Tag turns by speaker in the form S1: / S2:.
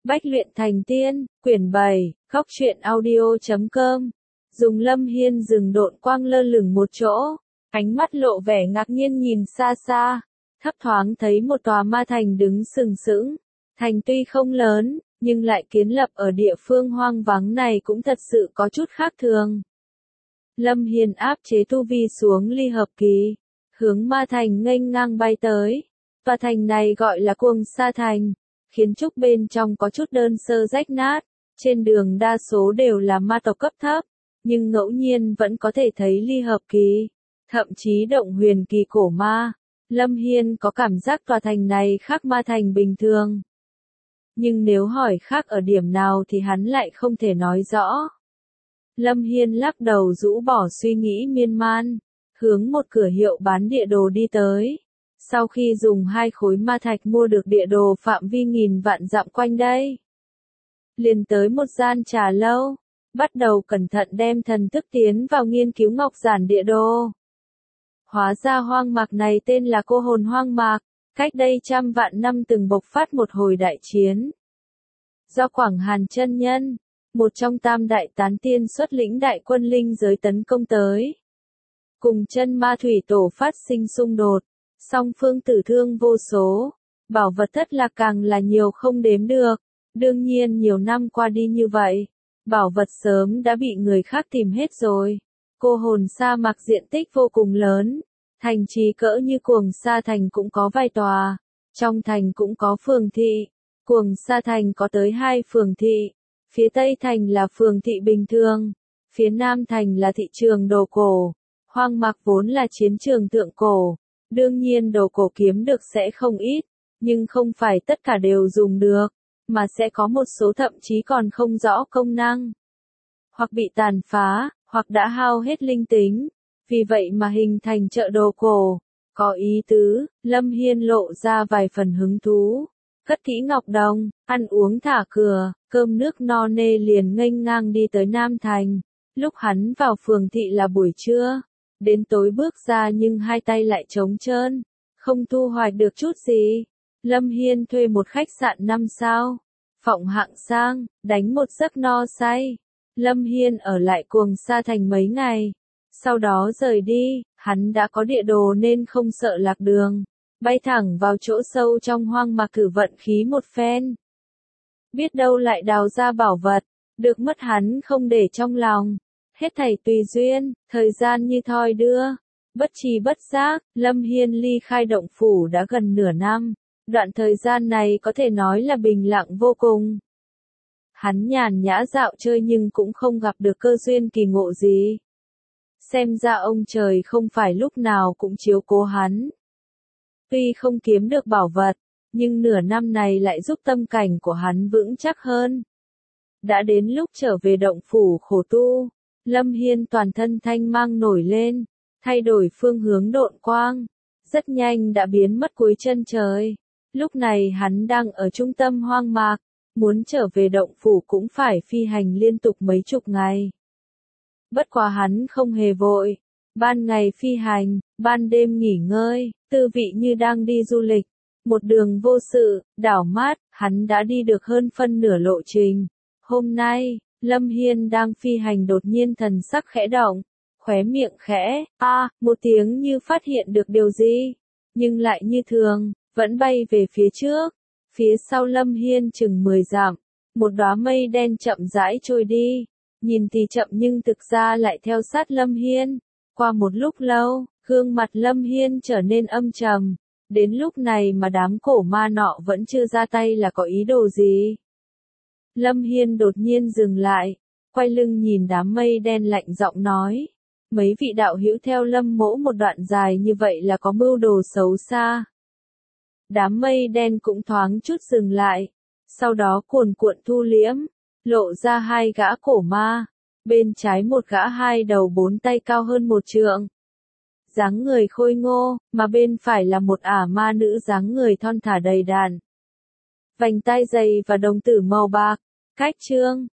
S1: Bách luyện thành tiên, quyển 7, khóc truyện audio.com. Dùng Lâm Hiên dừng độn quang lơ lửng một chỗ, ánh mắt lộ vẻ ngạc nhiên nhìn xa xa, thấp thoáng thấy một tòa ma thành đứng sừng sững. Thành tuy không lớn, nhưng lại kiến lập ở địa phương hoang vắng này cũng thật sự có chút khác thường. Lâm Hiên áp chế tu vi xuống ly hợp kỳ, hướng ma thành nghênh ngang bay tới. Tòa thành này gọi là Cuồng Sa Thành, kiến trúc bên trong có chút đơn sơ rách nát, trên đường đa số đều là ma tộc cấp thấp, nhưng ngẫu nhiên vẫn có thể thấy ly hợp kỳ, thậm chí động huyền kỳ cổ ma. Lâm Hiên có cảm giác tòa thành này khác ma thành bình thường. Nhưng nếu hỏi khác ở điểm nào thì hắn lại không thể nói rõ. Lâm Hiên lắc đầu rũ bỏ suy nghĩ miên man, hướng một cửa hiệu bán địa đồ đi tới. Sau khi dùng 2 khối ma thạch mua được địa đồ phạm vi nghìn vạn dặm quanh đây, liền tới một gian trà lâu, bắt đầu cẩn thận đem thần thức tiến vào nghiên cứu ngọc giản địa đồ. Hóa ra hoang mạc này tên là Cô Hồn Hoang Mạc, cách đây trăm vạn năm từng bộc phát một hồi đại chiến. Do Quảng Hàn chân nhân, một trong tam đại tán tiên xuất lĩnh đại quân linh giới tấn công tới. Cùng chân ma thủy tổ phát sinh xung đột, song phương tử thương vô số, bảo vật thất lạc càng là nhiều không đếm được. Đương nhiên nhiều năm qua đi như vậy, bảo vật sớm đã bị người khác tìm hết rồi. Cô Hồn sa mạc diện tích vô cùng lớn, thành trì cỡ như Cuồng Sa Thành cũng có vài tòa, trong thành cũng có phường thị. Cuồng Sa Thành có tới 2 phường thị, phía Tây Thành là phường thị bình thường, phía Nam Thành là thị trường đồ cổ. Hoang mạc vốn là chiến trường thượng cổ, đương nhiên đồ cổ kiếm được sẽ không ít, nhưng không phải tất cả đều dùng được, mà sẽ có một số thậm chí còn không rõ công năng, hoặc bị tàn phá, hoặc đã hao hết linh tính, vì vậy mà hình thành chợ đồ cổ. Có ý tứ, Lâm Hiên lộ ra vài phần hứng thú, cất kỹ ngọc đồng, ăn uống thả cửa, cơm nước no nê liền nghênh ngang đi tới Nam Thành. Lúc hắn vào phường thị là buổi trưa, đến tối bước ra nhưng hai tay lại trống trơn, không thu hoạch được chút gì. Lâm Hiên thuê một khách sạn 5 sao, phòng hạng sang, đánh một giấc no say. Lâm Hiên ở lại Cuồng Sa Thành mấy ngày, sau đó rời đi. Hắn đã có địa đồ nên không sợ lạc đường, bay thẳng vào chỗ sâu trong hoang mạc thử vận khí một phen. Biết đâu lại đào ra bảo vật, được mất hắn không để trong lòng. Hết thảy tùy duyên, thời gian như thoi đưa. Bất tri bất giác, Lâm Hiên ly khai động phủ đã gần nửa năm. Đoạn thời gian này có thể nói là bình lặng vô cùng. Hắn nhàn nhã dạo chơi nhưng cũng không gặp được cơ duyên kỳ ngộ gì. Xem ra ông trời không phải lúc nào cũng chiếu cố hắn. Tuy không kiếm được bảo vật, nhưng nửa năm này lại giúp tâm cảnh của hắn vững chắc hơn. Đã đến lúc trở về động phủ khổ tu, Lâm Hiên toàn thân thanh mang nổi lên, thay đổi phương hướng độn quang, rất nhanh đã biến mất cuối chân trời. Lúc này hắn đang ở trung tâm hoang mạc, muốn trở về động phủ cũng phải phi hành liên tục mấy chục ngày. Bất quá hắn không hề vội, ban ngày phi hành, ban đêm nghỉ ngơi, tư vị như đang đi du lịch. Một đường vô sự, đảo mát, hắn đã đi được hơn phân nửa lộ trình. Hôm nay, Lâm Hiên đang phi hành đột nhiên thần sắc khẽ động, khóe miệng khẽ, một tiếng như phát hiện được điều gì, nhưng lại như thường, vẫn bay về phía trước. Phía sau Lâm Hiên chừng 10 dặm, một đóa mây đen chậm rãi trôi đi, nhìn thì chậm nhưng thực ra lại theo sát Lâm Hiên. Qua một lúc lâu, gương mặt Lâm Hiên trở nên âm trầm, đến lúc này mà đám cổ ma nọ vẫn chưa ra tay là có ý đồ gì. Lâm Hiên đột nhiên dừng lại, quay lưng nhìn đám mây đen lạnh giọng nói, mấy vị đạo hữu theo Lâm mỗ một đoạn dài như vậy là có mưu đồ xấu xa. Đám mây đen cũng thoáng chút dừng lại, sau đó cuồn cuộn thu liễm, lộ ra 2 gã cổ ma, bên trái một gã 2 đầu 4 tay cao hơn 1 trượng. Dáng người khôi ngô, mà bên phải là một ả ma nữ dáng người thon thả đầy đặn. Vành tai dày và đồng tử màu bạc, cách trương,